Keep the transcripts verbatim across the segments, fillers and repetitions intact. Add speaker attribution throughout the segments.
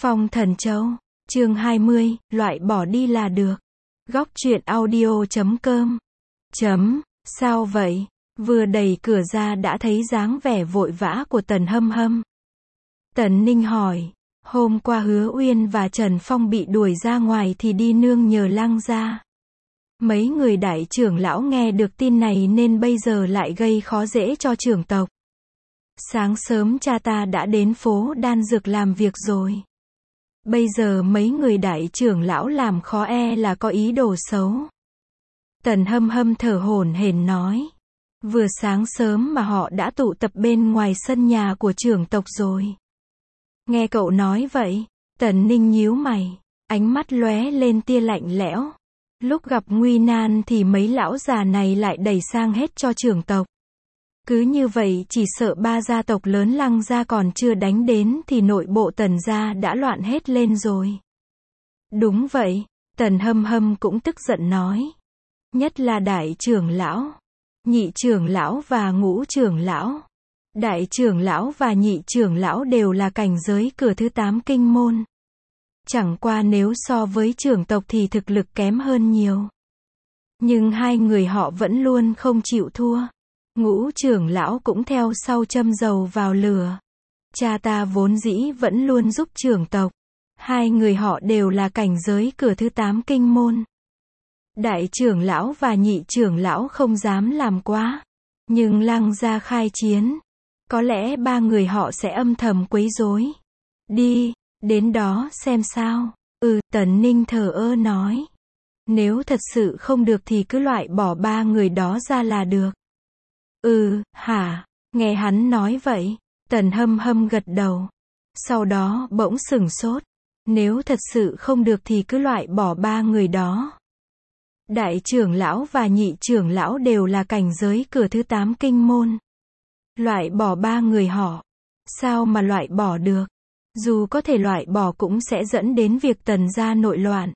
Speaker 1: Phong Thần Châu, chương hai mươi, loại bỏ đi là được. Góc truyện audio chấm com. Chấm, sao vậy? Vừa đẩy cửa ra đã thấy dáng vẻ vội vã của Tần Hâm Hâm. Tần Ninh hỏi, hôm qua Hứa Uyên và Trần Phong bị đuổi ra ngoài thì đi nương nhờ Lăng gia. Mấy người đại trưởng lão nghe được tin này nên bây giờ lại gây khó dễ cho trưởng tộc. Sáng sớm cha ta đã đến phố đan dược làm việc rồi. Bây giờ mấy người đại trưởng lão làm khó e là có ý đồ xấu. Tần Hâm Hâm thở hổn hển nói. Vừa sáng sớm mà họ đã tụ tập bên ngoài sân nhà của trưởng tộc rồi. Nghe cậu nói vậy, Tần Ninh nhíu mày, ánh mắt lóe lên tia lạnh lẽo. Lúc gặp nguy nan thì mấy lão già này lại đẩy sang hết cho trưởng tộc. Cứ như vậy chỉ sợ ba gia tộc lớn Lăng gia còn chưa đánh đến thì nội bộ Tần gia đã loạn hết lên rồi. Đúng vậy, Tần Hâm Hâm cũng tức giận nói. Nhất là đại trưởng lão, nhị trưởng lão và ngũ trưởng lão. Đại trưởng lão và nhị trưởng lão đều là cảnh giới cửa thứ tám kinh môn. Chẳng qua nếu so với trưởng tộc thì thực lực kém hơn nhiều. Nhưng hai người họ vẫn luôn không chịu thua. Ngũ trưởng lão cũng theo sau châm dầu vào lửa. Cha ta vốn dĩ vẫn luôn giúp trưởng tộc. Hai người họ đều là cảnh giới cửa thứ tám kinh môn. Đại trưởng lão và nhị trưởng lão không dám làm quá. Nhưng Lăng gia khai chiến. Có lẽ ba người họ sẽ âm thầm quấy rối. Đi, đến đó xem sao. Ừ, Tần Ninh thờ ơ nói. Nếu thật sự không được thì cứ loại bỏ ba người đó ra là được. Ừ, hả? Nghe hắn nói vậy, Tần Hâm Hâm gật đầu. Sau đó bỗng sửng sốt. Nếu thật sự không được thì cứ loại bỏ ba người đó. Đại trưởng lão và nhị trưởng lão đều là cảnh giới cửa thứ tám kinh môn. Loại bỏ ba người họ. Sao mà loại bỏ được? Dù có thể loại bỏ cũng sẽ dẫn đến việc Tần gia nội loạn.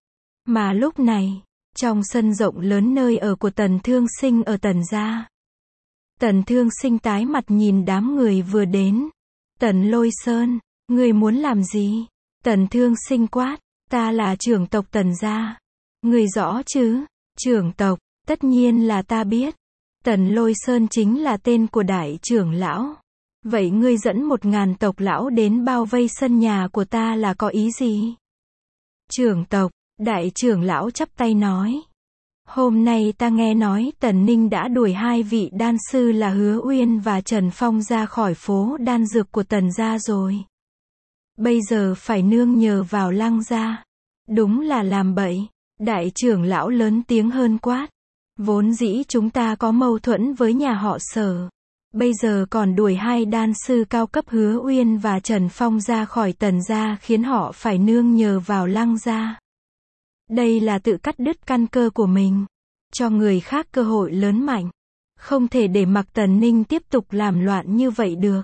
Speaker 1: Mà lúc này, trong sân rộng lớn nơi ở của Tần Thương Sinh ở Tần gia. Tần Thương Sinh tái mặt nhìn đám người vừa đến. Tần Lôi Sơn, ngươi muốn làm gì? Tần Thương Sinh quát, ta là trưởng tộc Tần gia. Ngươi rõ chứ? Trưởng tộc, tất nhiên là ta biết. Tần Lôi Sơn chính là tên của đại trưởng lão. Vậy ngươi dẫn một ngàn tộc lão đến bao vây sân nhà của ta là có ý gì? Trưởng tộc, đại trưởng lão chắp tay nói. Hôm nay ta nghe nói Tần Ninh đã đuổi hai vị đan sư là Hứa Uyên và Trần Phong ra khỏi phố đan dược của Tần gia rồi. Bây giờ phải nương nhờ vào Lăng gia. Đúng là làm bậy. Đại trưởng lão lớn tiếng hơn quát. Vốn dĩ chúng ta có mâu thuẫn với nhà họ Sở. Bây giờ còn đuổi hai đan sư cao cấp Hứa Uyên và Trần Phong ra khỏi Tần gia khiến họ phải nương nhờ vào Lăng gia. Đây là tự cắt đứt căn cơ của mình. Cho người khác cơ hội lớn mạnh. Không thể để mặc Tần Ninh tiếp tục làm loạn như vậy được.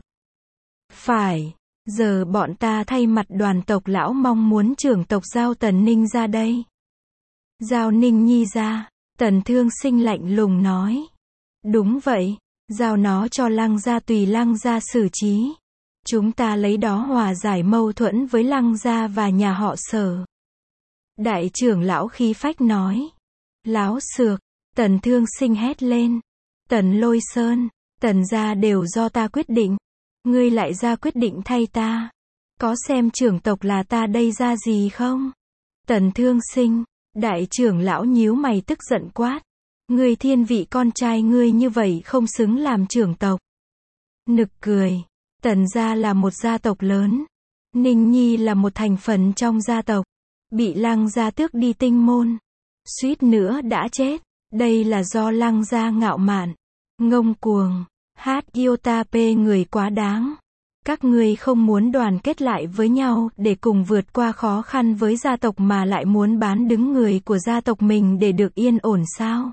Speaker 1: Phải. Giờ bọn ta thay mặt đoàn tộc lão mong muốn trưởng tộc giao Tần Ninh ra đây. Giao Ninh Nhi ra. Tần Thương Sinh lạnh lùng nói. Đúng vậy. Giao nó cho Lăng gia tùy Lăng gia xử trí. Chúng ta lấy đó hòa giải mâu thuẫn với Lăng gia và nhà họ Sở. Đại trưởng lão khí phách nói. Láo xược. Tần Thương Sinh hét lên. Tần Lôi Sơn, Tần gia đều do ta quyết định. Ngươi lại ra quyết định thay ta. Có xem trưởng tộc là ta đây ra gì không? Tần Thương Sinh, đại trưởng lão nhíu mày tức giận quát. Ngươi thiên vị con trai ngươi như vậy không xứng làm trưởng tộc. Nực cười. Tần gia là một gia tộc lớn. Ninh Nhi là một thành phần trong gia tộc. Bị Lăng gia tước đi tinh môn. Suýt nữa đã chết. Đây là do Lăng gia ngạo mạn. Ngông cuồng. Hát yêu ta pê người quá đáng. Các ngươi không muốn đoàn kết lại với nhau để cùng vượt qua khó khăn với gia tộc mà lại muốn bán đứng người của gia tộc mình để được yên ổn sao?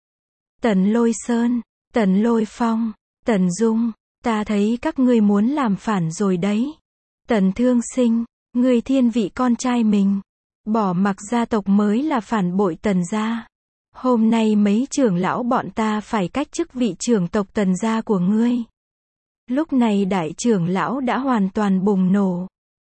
Speaker 1: Tần Lôi Sơn, Tần Lôi Phong, Tần Dung, ta thấy các ngươi muốn làm phản rồi đấy. Tần Thương Sinh, ngươi thiên vị con trai mình. Bỏ mặc gia tộc mới là phản bội Tần gia. Hôm nay mấy trưởng lão bọn ta phải cách chức vị trưởng tộc Tần gia của ngươi. Lúc này đại trưởng lão đã hoàn toàn bùng nổ.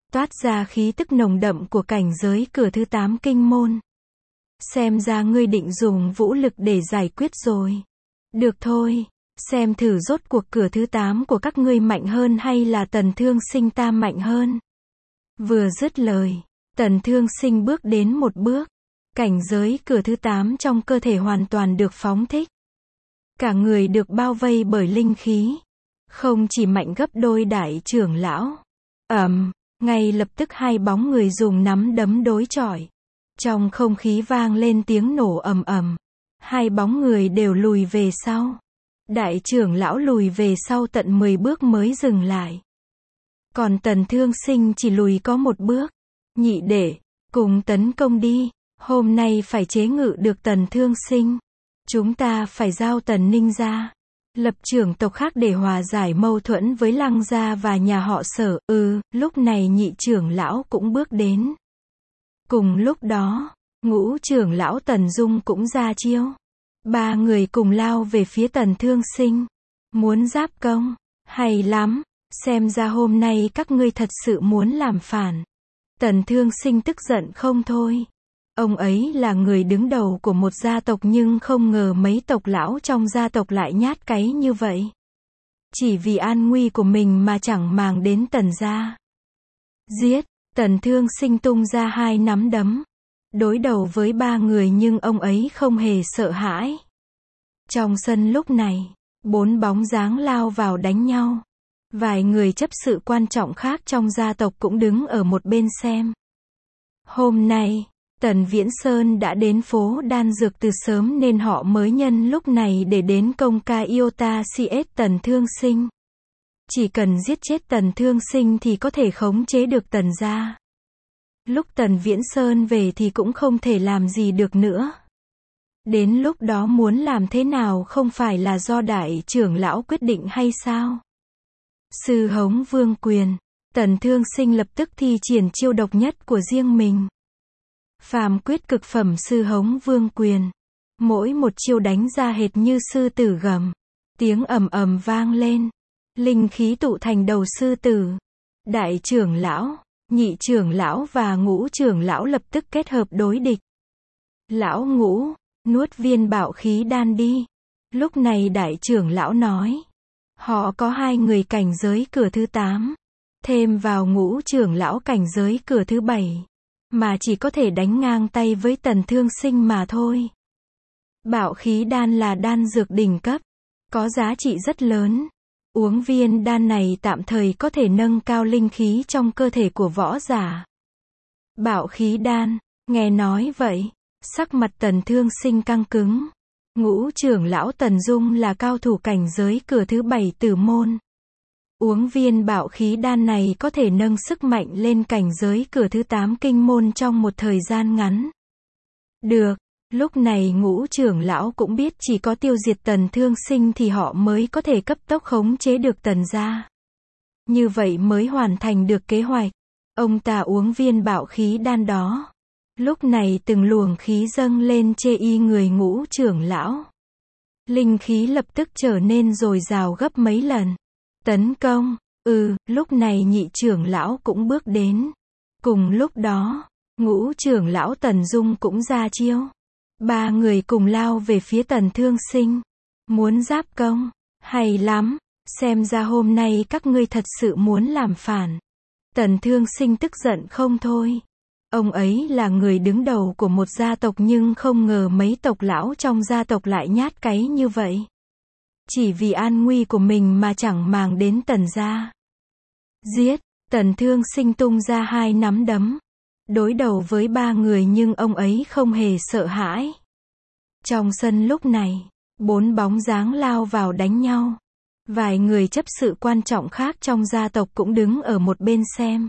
Speaker 1: toát ra khí tức nồng đậm của cảnh giới cửa thứ tám kinh môn. Xem ra ngươi định dùng vũ lực để giải quyết rồi. Được thôi, xem thử rốt cuộc cửa thứ tám của các ngươi mạnh hơn hay là Tần Thương Sinh ta mạnh hơn. Vừa dứt lời, Tần Thương Sinh bước đến một bước. Cảnh giới cửa thứ tám trong cơ thể hoàn toàn được phóng thích. Cả người được bao vây bởi linh khí. Không chỉ mạnh gấp đôi đại trưởng lão. Ầm, ngay lập tức hai bóng người dùng nắm đấm đối chọi. Trong không khí vang lên tiếng nổ ầm ầm. Hai bóng người đều lùi về sau. Đại trưởng lão lùi về sau tận mười bước mới dừng lại. Còn Tần Thương Sinh chỉ lùi có một bước. Nhị đệ, cùng tấn công đi. Hôm nay phải chế ngự được Tần Thương Sinh. Chúng ta phải giao Tần Ninh ra. Lập trưởng tộc khác để hòa giải mâu thuẫn với Lăng gia và nhà họ Sở. Ừ, lúc này nhị trưởng lão cũng bước đến. Cùng lúc đó, ngũ trưởng lão Tần Dung cũng ra chiêu. Ba người cùng lao về phía Tần Thương Sinh. Muốn giáp công. Hay lắm. Xem ra hôm nay các ngươi thật sự muốn làm phản. Tần Thương Sinh tức giận không thôi. Ông ấy là người đứng đầu của một gia tộc nhưng không ngờ mấy tộc lão trong gia tộc lại nhát cáy như vậy. Chỉ vì an nguy của mình mà chẳng màng đến Tần gia. Giết, Tần Thương Sinh tung ra hai nắm đấm. Đối đầu với ba người nhưng ông ấy không hề sợ hãi. Trong sân lúc này, bốn bóng dáng lao vào đánh nhau. Vài người chấp sự quan trọng khác trong gia tộc cũng đứng ở một bên xem. Hôm nay, Tần Viễn Sơn đã đến phố đan dược từ sớm nên họ mới nhân lúc này để đến công ca Iota xê ét Tần Thương Sinh. Chỉ cần giết chết Tần Thương Sinh thì có thể khống chế được Tần gia. Lúc Tần Viễn Sơn về thì cũng không thể làm gì được nữa. Đến lúc đó muốn làm thế nào không phải là do đại trưởng lão quyết định hay sao? Sư Hống Vương Quyền, Tần Thương Sinh lập tức thi triển chiêu độc nhất của riêng mình. Phàm quyết cực phẩm Sư Hống Vương Quyền. Mỗi một chiêu đánh ra hệt như sư tử gầm. Tiếng ầm ầm vang lên. Linh khí tụ thành đầu sư tử. Đại trưởng lão, nhị trưởng lão và ngũ trưởng lão lập tức kết hợp đối địch. Lão ngũ, nuốt viên bạo khí đan đi. Lúc này đại trưởng lão nói. Họ có hai người cảnh giới cửa thứ tám. Thêm vào ngũ trưởng lão cảnh giới cửa thứ bảy. Mà chỉ có thể đánh ngang tay với Tần Thương Sinh mà thôi. Bạo khí đan là đan dược đỉnh cấp. Có giá trị rất lớn. Uống viên đan này tạm thời có thể nâng cao linh khí trong cơ thể của võ giả. Bạo khí đan, nghe nói vậy. Sắc mặt Tần Thương Sinh căng cứng. Ngũ trưởng lão Tần Dung là cao thủ cảnh giới cửa thứ bảy tử môn. Uống viên bạo khí đan này có thể nâng sức mạnh lên cảnh giới cửa thứ tám kinh môn trong một thời gian ngắn. Được, lúc này ngũ trưởng lão cũng biết chỉ có tiêu diệt Tần Thương Sinh thì họ mới có thể cấp tốc khống chế được Tần gia. Như vậy mới hoàn thành được kế hoạch. Ông ta uống viên bạo khí đan đó. Lúc này từng luồng khí dâng lên chê y người ngũ trưởng lão. Linh khí lập tức trở nên dồi dào gấp mấy lần. Tấn công, ừ, lúc này nhị trưởng lão cũng bước đến. Cùng lúc đó, ngũ trưởng lão Tần Dung cũng ra chiêu. Ba người cùng lao về phía Tần Thương Sinh. Muốn giáp công, hay lắm, xem ra hôm nay các ngươi thật sự muốn làm phản. Tần Thương Sinh tức giận không thôi. Ông ấy là người đứng đầu của một gia tộc nhưng không ngờ mấy tộc lão trong gia tộc lại nhát cáy như vậy. Chỉ vì an nguy của mình mà chẳng màng đến Tần gia. Giết, Tần Thương Sinh tung ra hai nắm đấm. Đối đầu với ba người nhưng ông ấy không hề sợ hãi. Trong sân lúc này, bốn bóng dáng lao vào đánh nhau. Vài người chấp sự quan trọng khác trong gia tộc cũng đứng ở một bên xem.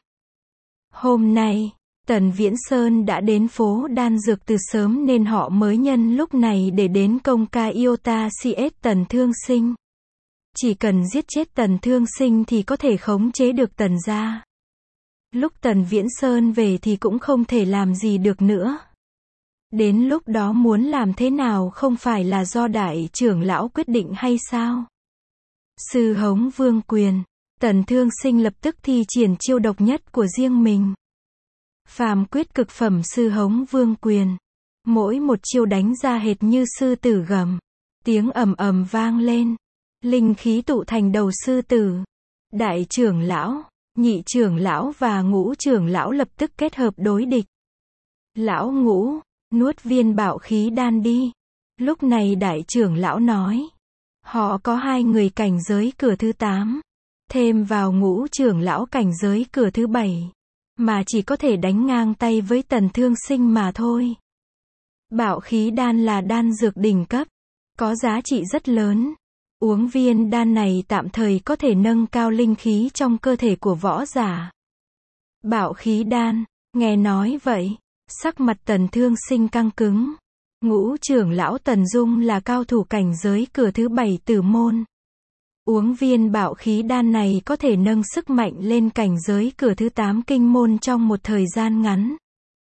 Speaker 1: Hôm nay, Tần Viễn Sơn đã đến phố đan dược từ sớm nên họ mới nhân lúc này để đến công ca Iota xê ét Tần Thương Sinh. Chỉ cần giết chết Tần Thương Sinh thì có thể khống chế được Tần gia. Lúc Tần Viễn Sơn về thì cũng không thể làm gì được nữa. Đến lúc đó muốn làm thế nào không phải là do đại trưởng lão quyết định hay sao? Sư Hống Vương Quyền, Tần Thương Sinh lập tức thi triển chiêu độc nhất của riêng mình. Phàm quyết cực phẩm sư hống vương quyền. Mỗi một chiêu đánh ra hệt như sư tử gầm. Tiếng ầm ầm vang lên. Linh khí tụ thành đầu sư tử. Đại trưởng lão, nhị trưởng lão và ngũ trưởng lão lập tức kết hợp đối địch. Lão ngũ, nuốt viên bạo khí đan đi. Lúc này đại trưởng lão nói. Họ có hai người cảnh giới cửa thứ tám. Thêm vào ngũ trưởng lão cảnh giới cửa thứ bảy. Mà chỉ có thể đánh ngang tay với Tần Thương Sinh mà thôi. Bạo khí đan là đan dược đỉnh cấp. Có giá trị rất lớn. Uống viên đan này tạm thời có thể nâng cao linh khí trong cơ thể của võ giả. Bạo khí đan, nghe nói vậy, sắc mặt Tần Thương Sinh căng cứng. Ngũ trưởng lão Tần Dung là cao thủ cảnh giới cửa thứ bảy tử môn. Uống viên bạo khí đan này có thể nâng sức mạnh lên cảnh giới cửa thứ tám kinh môn trong một thời gian ngắn.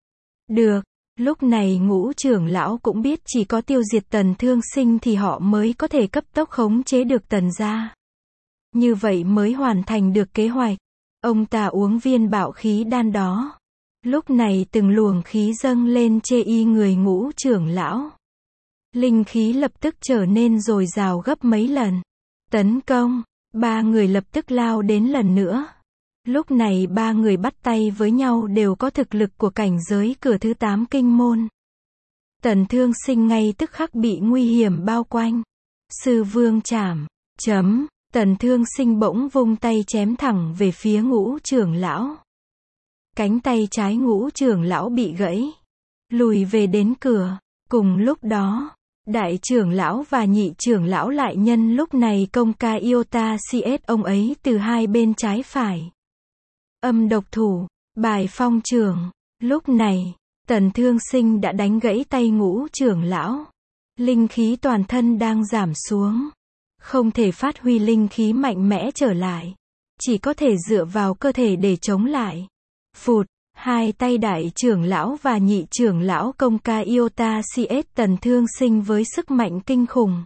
Speaker 1: Được, lúc này ngũ trưởng lão cũng biết chỉ có tiêu diệt Tần Thương Sinh thì họ mới có thể cấp tốc khống chế được Tần gia. Như vậy mới hoàn thành được kế hoạch. Ông ta uống viên bạo khí đan đó. Lúc này từng luồng khí dâng lên chê y người ngũ trưởng lão. Linh khí lập tức trở nên dồi dào gấp mấy lần. Tấn công, ba người lập tức lao đến lần nữa. Lúc này ba người bắt tay với nhau đều có thực lực của cảnh giới cửa thứ tám kinh môn. Tần Thương Sinh ngay tức khắc bị nguy hiểm bao quanh. Sư vương chảm, chấm, Tần Thương Sinh bỗng vung tay chém thẳng về phía ngũ trưởng lão. Cánh tay trái ngũ trưởng lão bị gãy, lùi về đến cửa. Cùng lúc đó, đại trưởng lão và nhị trưởng lão lại nhân lúc này công ca iota cs ông ấy từ hai bên trái phải. Âm độc thủ, bài phong trưởng. Lúc này, Tần Thương Sinh đã đánh gãy tay ngũ trưởng lão. Linh khí toàn thân đang giảm xuống. Không thể phát huy linh khí mạnh mẽ trở lại. Chỉ có thể dựa vào cơ thể để chống lại. Phụt, hai tay đại trưởng lão và nhị trưởng lão công ca iota cs Tần Thương Sinh với sức mạnh kinh khủng.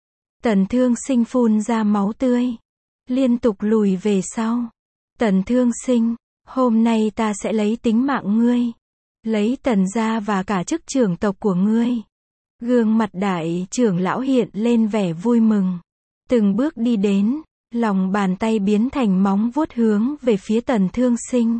Speaker 1: Tần Thương Sinh phun ra máu tươi. Liên tục lùi về sau. Tần Thương Sinh, hôm nay ta sẽ lấy tính mạng ngươi. Lấy Tần gia và cả chức trưởng tộc của ngươi. Gương mặt đại trưởng lão hiện lên vẻ vui mừng. Từng bước đi đến, lòng bàn tay biến thành móng vuốt hướng về phía Tần Thương Sinh.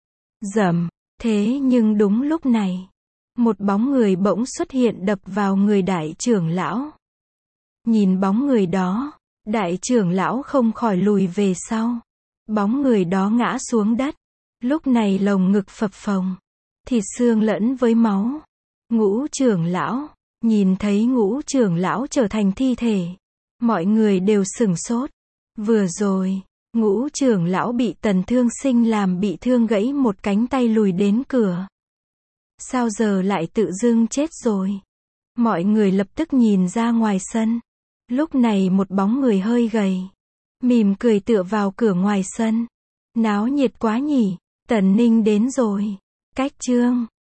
Speaker 1: Rầm, thế nhưng đúng lúc này, một bóng người bỗng xuất hiện đập vào người đại trưởng lão. Nhìn bóng người đó, đại trưởng lão không khỏi lùi về sau. Bóng người đó ngã xuống đất. Lúc này lồng ngực phập phồng, thịt xương lẫn với máu. Ngũ trưởng lão, nhìn thấy ngũ trưởng lão trở thành thi thể. Mọi người đều sửng sốt. Vừa rồi, ngũ trưởng lão bị Tần Thương Sinh làm bị thương gãy một cánh tay lùi đến cửa. Sao giờ lại tự dưng chết rồi? Mọi người lập tức nhìn ra ngoài sân. Lúc này một bóng người hơi gầy, mỉm cười tựa vào cửa ngoài sân. Náo nhiệt quá nhỉ, Tần Ninh đến rồi. Cách chương